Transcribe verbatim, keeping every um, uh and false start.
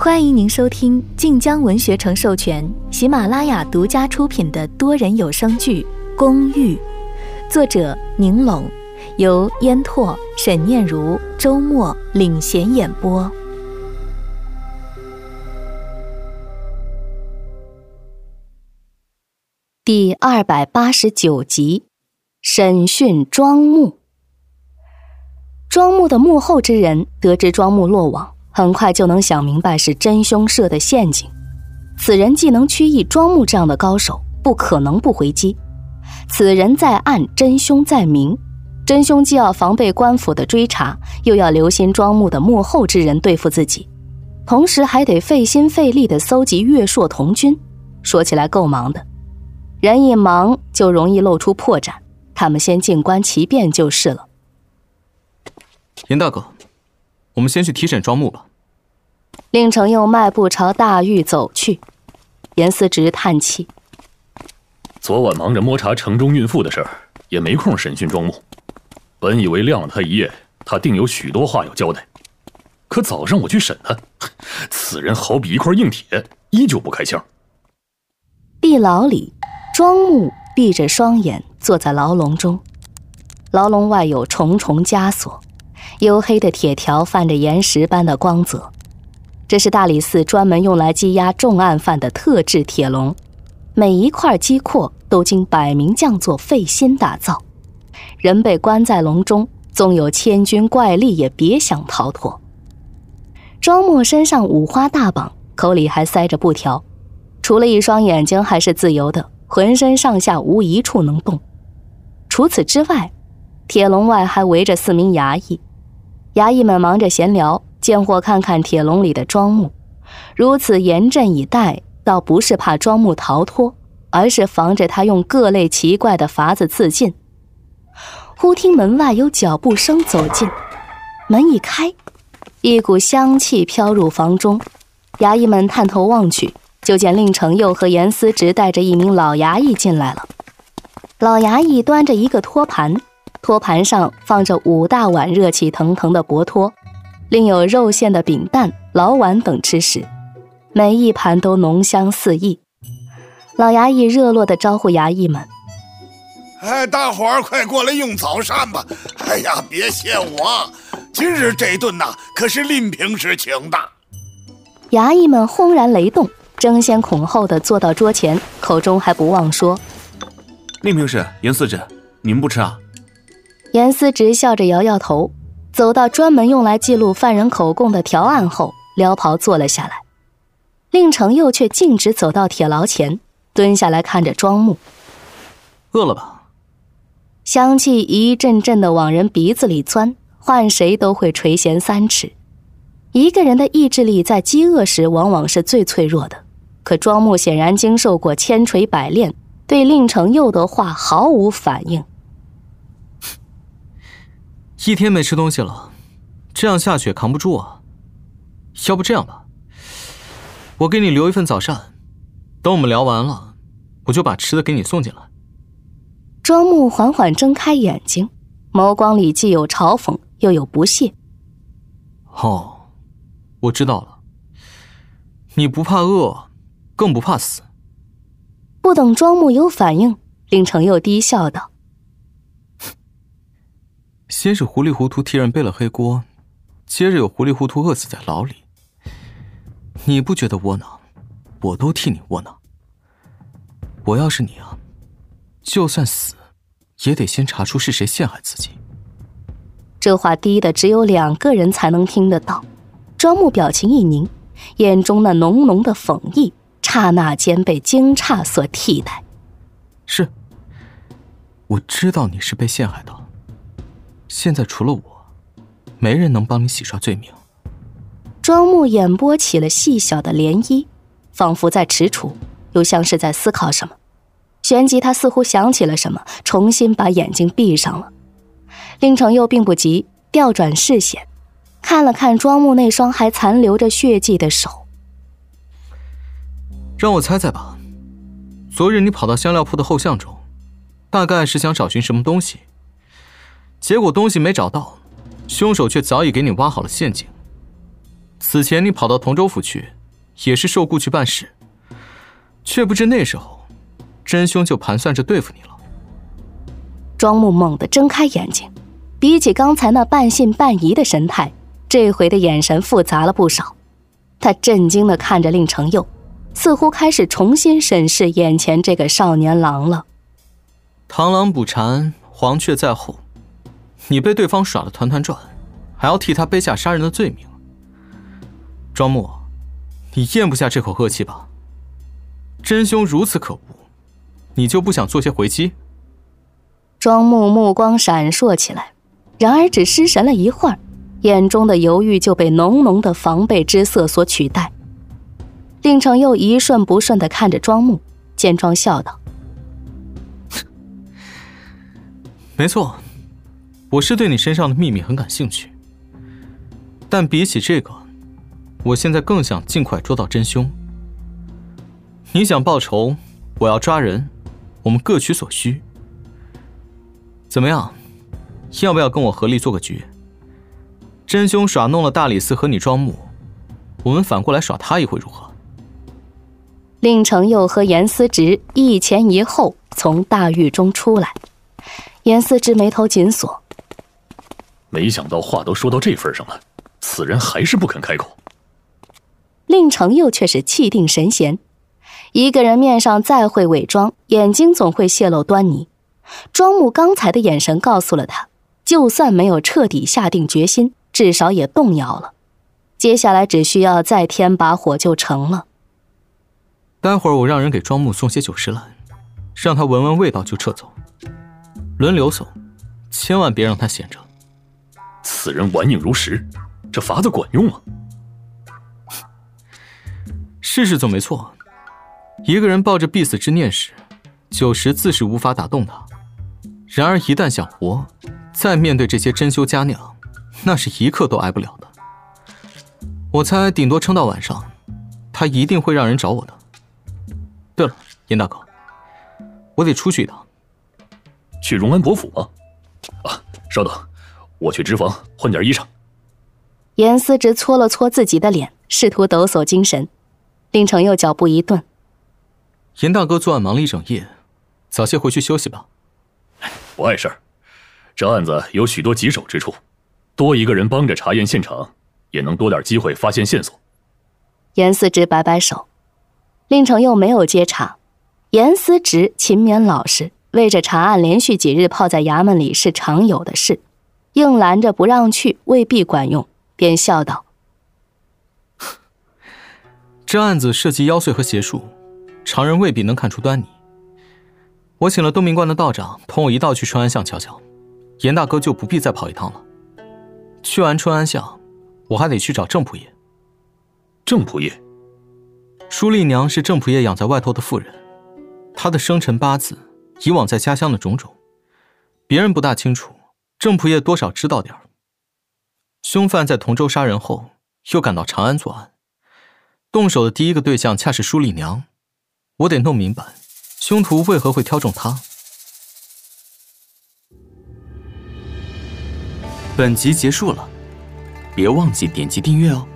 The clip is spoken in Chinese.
欢迎您收听晋江文学城授权、喜马拉雅独家出品的多人有声剧《公寓》，作者宁拢，由烟拓、沈念如、周末领衔演播。第二百八十九集，审讯庄木。庄木的幕后之人得知庄木落网，很快就能想明白是真凶设的陷阱。此人既能驱役庄木这样的高手，不可能不回击。此人在暗，真凶在明。真凶既要防备官府的追查，又要留心庄木的幕后之人对付自己，同时还得费心费力地搜集月朔童军。说起来够忙的，人一忙就容易露出破绽，他们先静观其变就是了。 严大哥，我们先去提审庄木吧。 令程又迈步朝大狱走去。严思直叹气， 昨晚忙着摸查城中孕妇的事儿，也没空审讯庄木。本以为晾了他一夜，他定有许多话要交代。可早上我去审他，此人好比一块硬铁，依旧不开腔。 地牢里，庄木闭着双眼坐在牢笼中，牢笼外有重重枷锁，黝黑的铁条泛着岩石般的光泽。这是大理寺专门用来羁押重案犯的特制铁笼，每一块基廓都经百名匠作费心打造。人被关在笼中，纵有千军怪力也别想逃脱。庄木身上五花大绑，口里还塞着布条，除了一双眼睛还是自由的，浑身上下无一处能动。除此之外，铁笼外还围着四名衙役，衙役们忙着闲聊，见或看看铁笼里的庄木。如此严阵以待，倒不是怕庄木逃脱，而是防着他用各类奇怪的法子自尽。忽听门外有脚步声走近，门一开，一股香气飘入房中。衙役们探头望去，就见令程又和严思直带着一名老衙役进来了。老衙役端着一个托盘，托盘上放着五大碗热气腾腾的薄托，另有肉馅的饼蛋、老碗等吃食，每一盘都浓香四溢。老衙役热络地招呼衙役们： 哎，大伙儿快过来用早膳吧！哎呀，别谢我，今日这顿呐，可是令平时请的。 衙役们轰然雷动，争先恐后地坐到桌前，口中还不忘说： 令平时、严司直，你们不吃啊？ 严思直笑着摇摇头，走到专门用来记录犯人口供的条案后，撩袍坐了下来。令程又却径直走到铁牢前，蹲下来看着庄木。 饿了吧？ 香气一阵阵地往人鼻子里钻，换谁都会垂涎三尺。一个人的意志力在饥饿时往往是最脆弱的，可庄木显然经受过千锤百炼，对令程佑的话毫无反应。 一天没吃东西了，这样下去也扛不住啊。要不这样吧，我给你留一份早膳，等我们聊完了，我就把吃的给你送进来。 庄木缓缓睁开眼睛，眸光里既有嘲讽又有不屑。 哦，我知道了，你不怕饿，更不怕死。 不等庄木有反应，令程又低笑道： 先是糊里糊涂替人背了黑锅，接着又糊里糊涂饿死在牢里。你不觉得窝囊，我都替你窝囊。我要是你啊，就算死也得先查出是谁陷害自己。 这话低的只有两个人才能听得到。庄木表情一凝，眼中那浓浓的讽意刹那间被惊诧所替代。 是，我知道你是被陷害的，现在除了我，没人能帮你洗刷罪名。 庄木眼波起了细小的涟漪，仿佛在踟蹰，又像是在思考什么。旋即他似乎想起了什么，重新把眼睛闭上了。令程又并不急，调转视线，看了看庄木那双还残留着血迹的手。 让我猜猜吧，昨日你跑到香料铺的后巷中，大概是想找寻什么东西，结果东西没找到，凶手却早已给你挖好了陷阱。 此前你跑到同州府去，也是受雇去办事，却不知那时候，真凶就盘算着对付你了。 庄木猛地睁开眼睛，比起刚才那半信半疑的神态，这回的眼神复杂了不少。他震惊地看着令成佑，似乎开始重新审视眼前这个少年郎了。 螳螂捕蝉，黄雀在后，你被对方耍得团团转，还要替他背下杀人的罪名。庄木，你咽不下这口恶气吧？真凶如此可恶，你就不想做些回击？ 庄木目光闪烁起来，然而只失神了一会儿，眼中的犹豫就被浓浓的防备之色所取代。令成佑一瞬不瞬地看着庄木，见状笑道： 没错，我是对你身上的秘密很感兴趣，但比起这个，我现在更想尽快捉到真凶。你想报仇，我要抓人，我们各取所需。怎么样，要不要跟我合力做个局？真凶耍弄了大理寺和你庄木，我们反过来耍他一回如何？ 令成佑和严思直一前一后从大狱中出来，严思直眉头紧锁， 没想到话都说到这份上了，此人还是不肯开口。 令成佑却是气定神闲，一个人面上再会伪装，眼睛总会泄露端倪。庄木刚才的眼神告诉了他，就算没有彻底下定决心，至少也动摇了。接下来只需要再添把火就成了。 待会儿我让人给庄木送些酒食来，让他闻闻味道就撤走，轮流送，千万别让他闲着。 此人玩硬如石，这法子管用吗？ 试试总没错。一个人抱着必死之念时，酒食自是无法打动他。然而一旦想活，再面对这些珍馐佳酿，那是一刻都挨不了的。我猜顶多撑到晚上，他一定会让人找我的。对了，严大哥，我得出去一趟。 去荣安伯府吗？啊，稍等，我去脂房换件衣裳。 严思直搓了搓自己的脸，试图抖擞精神。令成佑脚步一顿， 严大哥昨晚忙了一整夜，早些回去休息吧。 不碍事儿，这案子有许多棘手之处，多一个人帮着查验现场，也能多点机会发现线索。 严思直摆摆手，令成佑没有接茬。严思直勤勉老实，为着查案连续几日泡在衙门里是常有的事，硬拦着不让去未必管用，便笑道： 这案子涉及妖祟和邪术，常人未必能看出端倪。我请了东明观的道长同我一道去春安巷瞧瞧，严大哥就不必再跑一趟了。去完春安巷，我还得去找郑仆爷。 郑仆爷， 舒丽娘是郑仆爷养在外头的妇人，她的生辰八字，以往在家乡的种种，别人不大清楚，郑仆爷多少知道点儿。凶犯在同州杀人后，又赶到长安作案，动手的第一个对象恰是舒丽娘，我得弄明白凶徒为何会挑中她。 本集结束了，别忘记点击订阅哦。